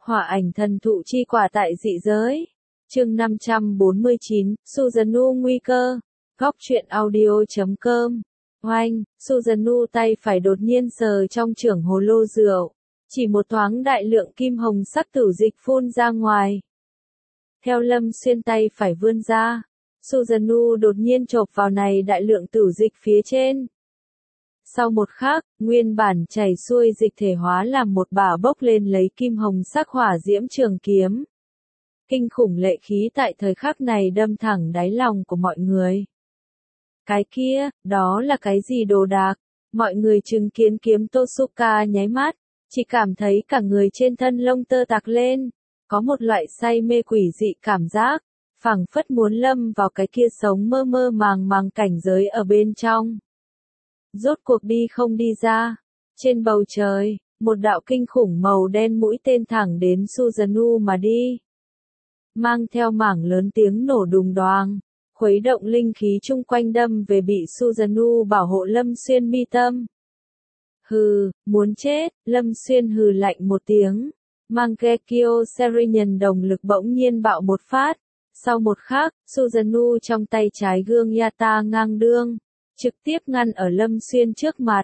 Hỏa ảnh thần thụ chi quả tại dị giới. Chương 549, Susanoo nguy cơ. Góc truyện audio.com. Oanh, Susanoo tay phải đột nhiên sờ trong chưởng hồ lô rượu. Chỉ một thoáng đại lượng kim hồng sắc tử dịch phun ra ngoài. Theo Lâm Xuyên tay phải vươn ra, Susanoo đột nhiên chộp vào này đại lượng tử dịch phía trên. Sau một khắc, nguyên bản chảy xuôi dịch thể hóa làm một bả bốc lên lấy kim hồng sắc hỏa diễm trường kiếm. Kinh khủng lệ khí tại thời khắc này đâm thẳng đáy lòng của mọi người. Cái kia, đó là cái gì đồ đạc? Mọi người chứng kiến kiếm Tosuka nháy mắt, chỉ cảm thấy cả người trên thân lông tơ tạc lên, có một loại say mê quỷ dị cảm giác, phảng phất muốn lâm vào cái kia sống mơ mơ màng màng cảnh giới ở bên trong. Rốt cuộc đi không đi ra. Trên bầu trời, một đạo kinh khủng màu đen mũi tên thẳng đến Susanoo mà đi. Mang theo mảng lớn tiếng nổ đùng đoàng, khuấy động linh khí chung quanh đâm về bị Susanoo bảo hộ Lâm Xuyên mi tâm. Hừ, muốn chết, Lâm Xuyên hừ lạnh một tiếng. Mangekyo Serenian đồng lực bỗng nhiên bạo một phát. Sau một khắc, Susanoo trong tay trái gương Yata ngang đương, trực tiếp ngăn ở Lâm Xuyên trước mặt.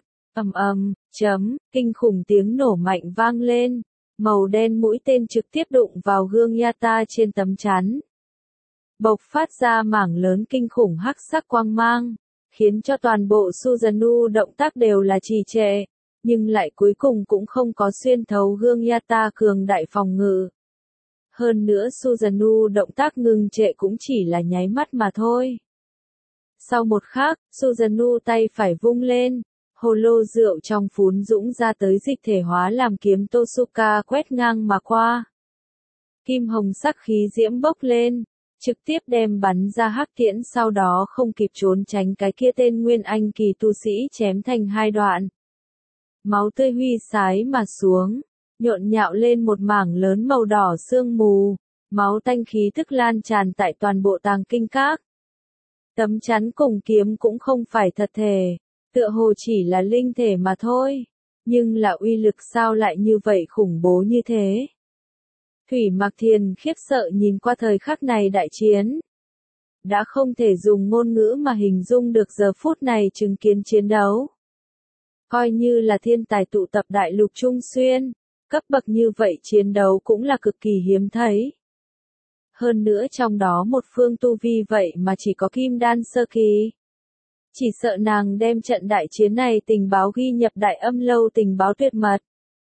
Kinh khủng tiếng nổ mạnh vang lên. Màu đen mũi tên trực tiếp đụng vào gương Yata trên tấm chắn. Bộc phát ra mảng lớn kinh khủng hắc sắc quang mang, khiến cho toàn bộ Susanoo động tác đều là trì trệ, nhưng lại cuối cùng cũng không có xuyên thấu gương Yata cường đại phòng ngự. Hơn nữa Susanoo động tác ngừng trệ cũng chỉ là nháy mắt mà thôi. Sau một khắc, Susanoo tay phải vung lên, hồ lô rượu trong phún dũng ra tới dịch thể hóa làm kiếm Tosuka quét ngang mà qua. Kim hồng sắc khí diễm bốc lên, trực tiếp đem bắn ra hắc tiễn, sau đó không kịp trốn tránh cái kia tên Nguyên Anh kỳ tu sĩ chém thành hai đoạn. Máu tươi huy sái mà xuống, nhộn nhạo lên một mảng lớn màu đỏ sương mù, máu tanh khí tức lan tràn tại toàn bộ tàng kinh các. Tấm chắn cùng kiếm cũng không phải thật thể, tựa hồ chỉ là linh thể mà thôi, nhưng là uy lực sao lại như vậy khủng bố như thế. Thủy Mặc Thiền khiếp sợ nhìn qua thời khắc này đại chiến. Đã không thể dùng ngôn ngữ mà hình dung được giờ phút này chứng kiến chiến đấu. Coi như là thiên tài tụ tập đại lục Trung Xuyên, cấp bậc như vậy chiến đấu cũng là cực kỳ hiếm thấy. Hơn nữa trong đó một phương tu vi vậy mà chỉ có kim đan sơ kỳ. Chỉ sợ nàng đem trận đại chiến này tình báo ghi nhập đại âm lâu tình báo tuyệt mật.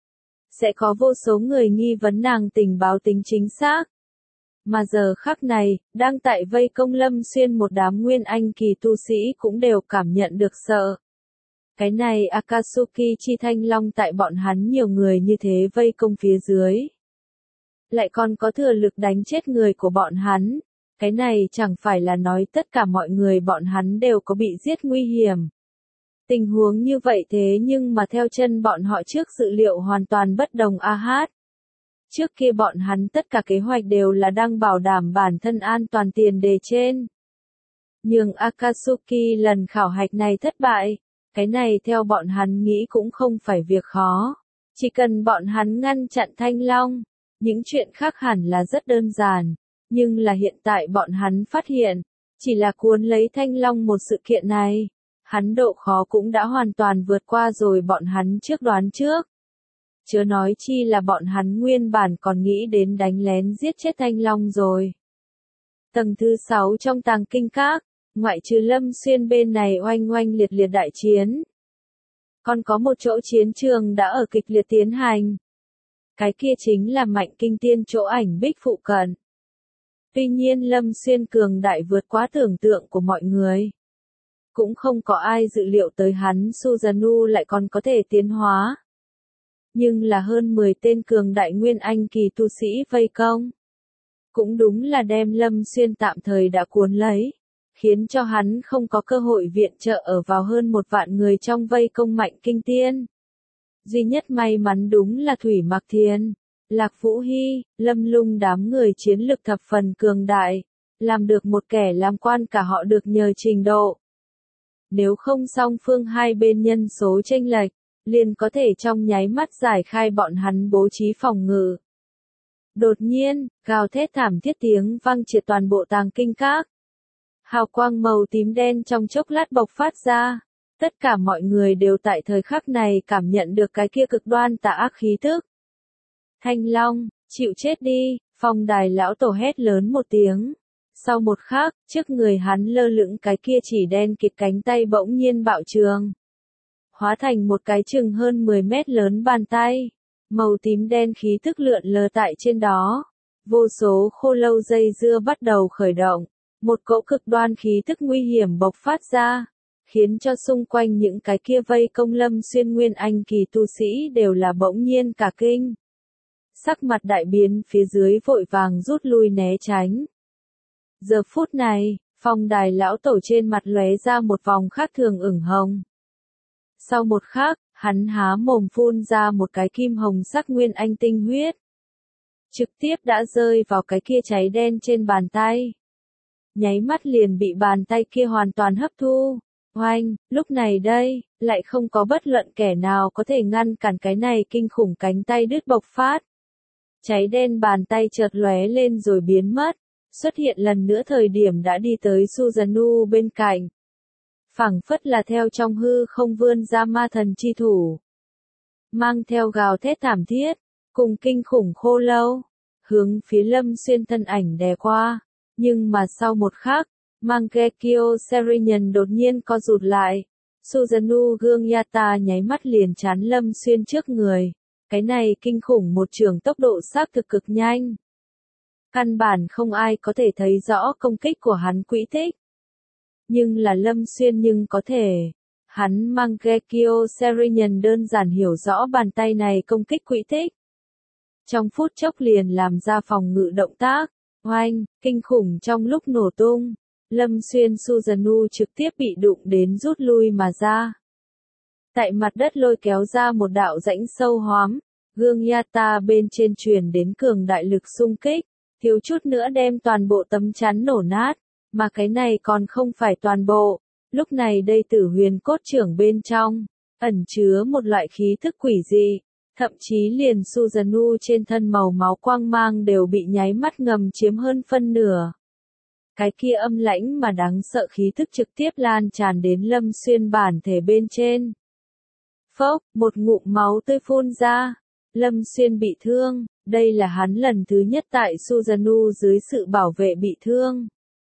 Sẽ có vô số người nghi vấn nàng tình báo tính chính xác. Mà giờ khắc này, đang tại vây công Lâm Xuyên một đám Nguyên Anh kỳ tu sĩ cũng đều cảm nhận được sợ. Cái này Akatsuki chi thanh long tại bọn hắn nhiều người như thế vây công phía dưới. Lại còn có thừa lực đánh chết người của bọn hắn. Cái này chẳng phải là nói tất cả mọi người bọn hắn đều có bị giết nguy hiểm. Tình huống như vậy thế nhưng mà theo chân bọn họ trước dự liệu hoàn toàn bất đồng a hát. Trước kia bọn hắn tất cả kế hoạch đều là đang bảo đảm bản thân an toàn tiền đề trên. Nhưng Akatsuki lần khảo hạch này thất bại. Cái này theo bọn hắn nghĩ cũng không phải việc khó. Chỉ cần bọn hắn ngăn chặn Thanh Long, những chuyện khác hẳn là rất đơn giản. Nhưng là hiện tại bọn hắn phát hiện, chỉ là cuốn lấy Thanh Long một sự kiện này, hắn độ khó cũng đã hoàn toàn vượt qua rồi bọn hắn trước đoán trước. Chớ nói chi là bọn hắn nguyên bản còn nghĩ đến đánh lén giết chết Thanh Long rồi. Tầng thứ 6 trong tàng kinh các, ngoại trừ Lâm Xuyên bên này oanh oanh liệt liệt đại chiến. Còn có một chỗ chiến trường đã ở kịch liệt tiến hành. Cái kia chính là Mạnh Kinh Tiên chỗ ảnh bích phụ cận. Tuy nhiên Lâm Xuyên cường đại vượt quá tưởng tượng của mọi người. Cũng không có ai dự liệu tới hắn Susanoo lại còn có thể tiến hóa. Nhưng là hơn 10 tên cường đại Nguyên Anh kỳ tu sĩ vây công. Cũng đúng là đem Lâm Xuyên tạm thời đã cuốn lấy. Khiến cho hắn không có cơ hội viện trợ ở vào hơn 1 vạn người trong vây công Mạnh Kinh Tiên. Duy nhất may mắn đúng là Thủy Mặc Thiền, Lạc Vũ Hy, Lâm Lung đám người chiến lực thập phần cường đại, làm được một kẻ làm quan cả họ được nhờ trình độ. Nếu không song phương hai bên nhân số chênh lệch, liền có thể trong nháy mắt giải khai bọn hắn bố trí phòng ngự. Đột nhiên, gào thét thảm thiết tiếng vang triệt toàn bộ tàng kinh các. Hào quang màu tím đen trong chốc lát bộc phát ra. Tất cả mọi người đều tại thời khắc này cảm nhận được cái kia cực đoan tà ác khí tức. Thanh Long, chịu chết đi, Phong Đài lão tổ hét lớn một tiếng. Sau một khắc, trước người hắn lơ lửng cái kia chỉ đen kịt cánh tay bỗng nhiên bạo trường. Hóa thành một cái chừng hơn 10 mét lớn bàn tay. Màu tím đen khí tức lượn lờ tại trên đó. Vô số khô lâu dây dưa bắt đầu khởi động. Một cỗ cực đoan khí tức nguy hiểm bộc phát ra. Khiến cho xung quanh những cái kia vây công Lâm Xuyên nguyên anh kỳ tu sĩ đều là bỗng nhiên cả kinh. Sắc mặt đại biến phía dưới vội vàng rút lui né tránh. Giờ phút này, Phong Đài lão tổ trên mặt lóe ra một vòng khác thường ửng hồng. Sau một khắc, hắn há mồm phun ra một cái kim hồng sắc nguyên anh tinh huyết. Trực tiếp đã rơi vào cái kia cháy đen trên bàn tay. Nháy mắt liền bị bàn tay kia hoàn toàn hấp thu. Oanh, lúc này đây, lại không có bất luận kẻ nào có thể ngăn cản cái này kinh khủng cánh tay đứt bộc phát. Cháy đen bàn tay chợt lóe lên rồi biến mất, xuất hiện lần nữa thời điểm đã đi tới Susanoo bên cạnh. Phảng phất là theo trong hư không vươn ra ma thần chi thủ. Mang theo gào thét thảm thiết, cùng kinh khủng khô lâu, hướng phía Lâm Xuyên thân ảnh đè qua. Nhưng mà sau một khắc, Mangekyo Serenian đột nhiên co rụt lại. Susanoo Gunyata nháy mắt liền chắn Lâm Xuyên trước người. Cái này kinh khủng một trường tốc độ xác thực cực nhanh. Căn bản không ai có thể thấy rõ công kích của hắn quỹ tích. Nhưng là Lâm Xuyên nhưng có thể. Hắn Mangekyo Serenian đơn giản hiểu rõ bàn tay này công kích quỹ tích. Trong phút chốc liền làm ra phòng ngự động tác. Oanh, kinh khủng trong lúc nổ tung. Lâm Xuyên Susanoo trực tiếp bị đụng đến rút lui mà ra. Tại mặt đất lôi kéo ra một đạo rãnh sâu hoắm, Gunyata bên trên truyền đến cường đại lực xung kích, thiếu chút nữa đem toàn bộ tấm chắn nổ nát, mà cái này còn không phải toàn bộ. Lúc này đây Tử Huyền cốt trưởng bên trong, ẩn chứa một loại khí thức quỷ dị, thậm chí liền Susanoo trên thân màu máu quang mang đều bị nháy mắt ngầm chiếm hơn phân nửa. Cái kia âm lãnh mà đáng sợ khí thức trực tiếp lan tràn đến Lâm Xuyên bản thể bên trên. Phốc, một ngụm máu tươi phun ra. Lâm Xuyên bị thương, đây là hắn lần thứ nhất tại Susanoo dưới sự bảo vệ bị thương.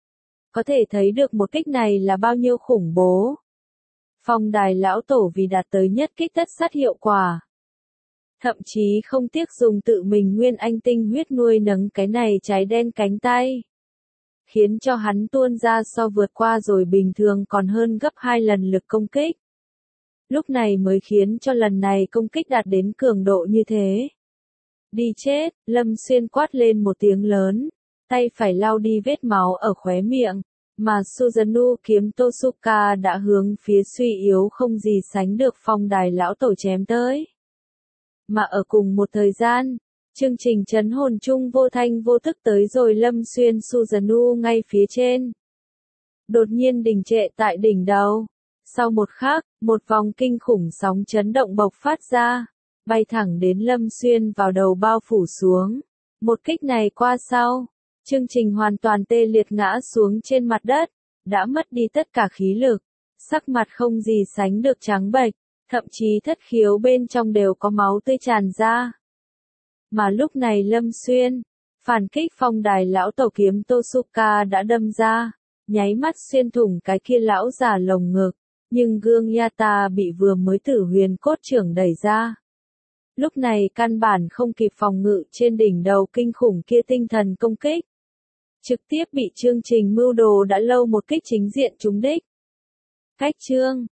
Có thể thấy được một kích này là bao nhiêu khủng bố. Phong Đài lão tổ vì đạt tới nhất kích tất sát hiệu quả. Thậm chí không tiếc dùng tự mình nguyên anh tinh huyết nuôi nấng cái này cháy đen cánh tay. Khiến cho hắn tuôn ra so vượt qua rồi bình thường còn hơn gấp 2 lần lực công kích. Lúc này mới khiến cho lần này công kích đạt đến cường độ như thế. Đi chết, Lâm Xuyên quát lên một tiếng lớn, tay phải lau đi vết máu ở khóe miệng, mà Susanoo kiếm Tosuka đã hướng phía suy yếu không gì sánh được Phong Đài lão tổ chém tới. Mà ở cùng một thời gian, chương trình trấn hồn chung vô thanh vô thức tới rồi Lâm Xuyên Susanoo ngay phía trên. Đột nhiên đình trệ tại đỉnh đầu. Sau một khắc, một vòng kinh khủng sóng chấn động bộc phát ra, bay thẳng đến Lâm Xuyên vào đầu bao phủ xuống. Một kích này qua sau, chương trình hoàn toàn tê liệt ngã xuống trên mặt đất, đã mất đi tất cả khí lực, sắc mặt không gì sánh được trắng bệch, thậm chí thất khiếu bên trong đều có máu tươi tràn ra. Mà lúc này Lâm Xuyên, phản kích Phong Đài lão tổ kiếm Tosuka đã đâm ra, nháy mắt xuyên thủng cái kia lão già lồng ngực. Nhưng Gunyata bị vừa mới Tử Huyền cốt trưởng đẩy ra. Lúc này căn bản không kịp phòng ngự trên đỉnh đầu kinh khủng kia tinh thần công kích. Trực tiếp bị chương trình mưu đồ đã lâu một kích chính diện trúng đích. Cách chương,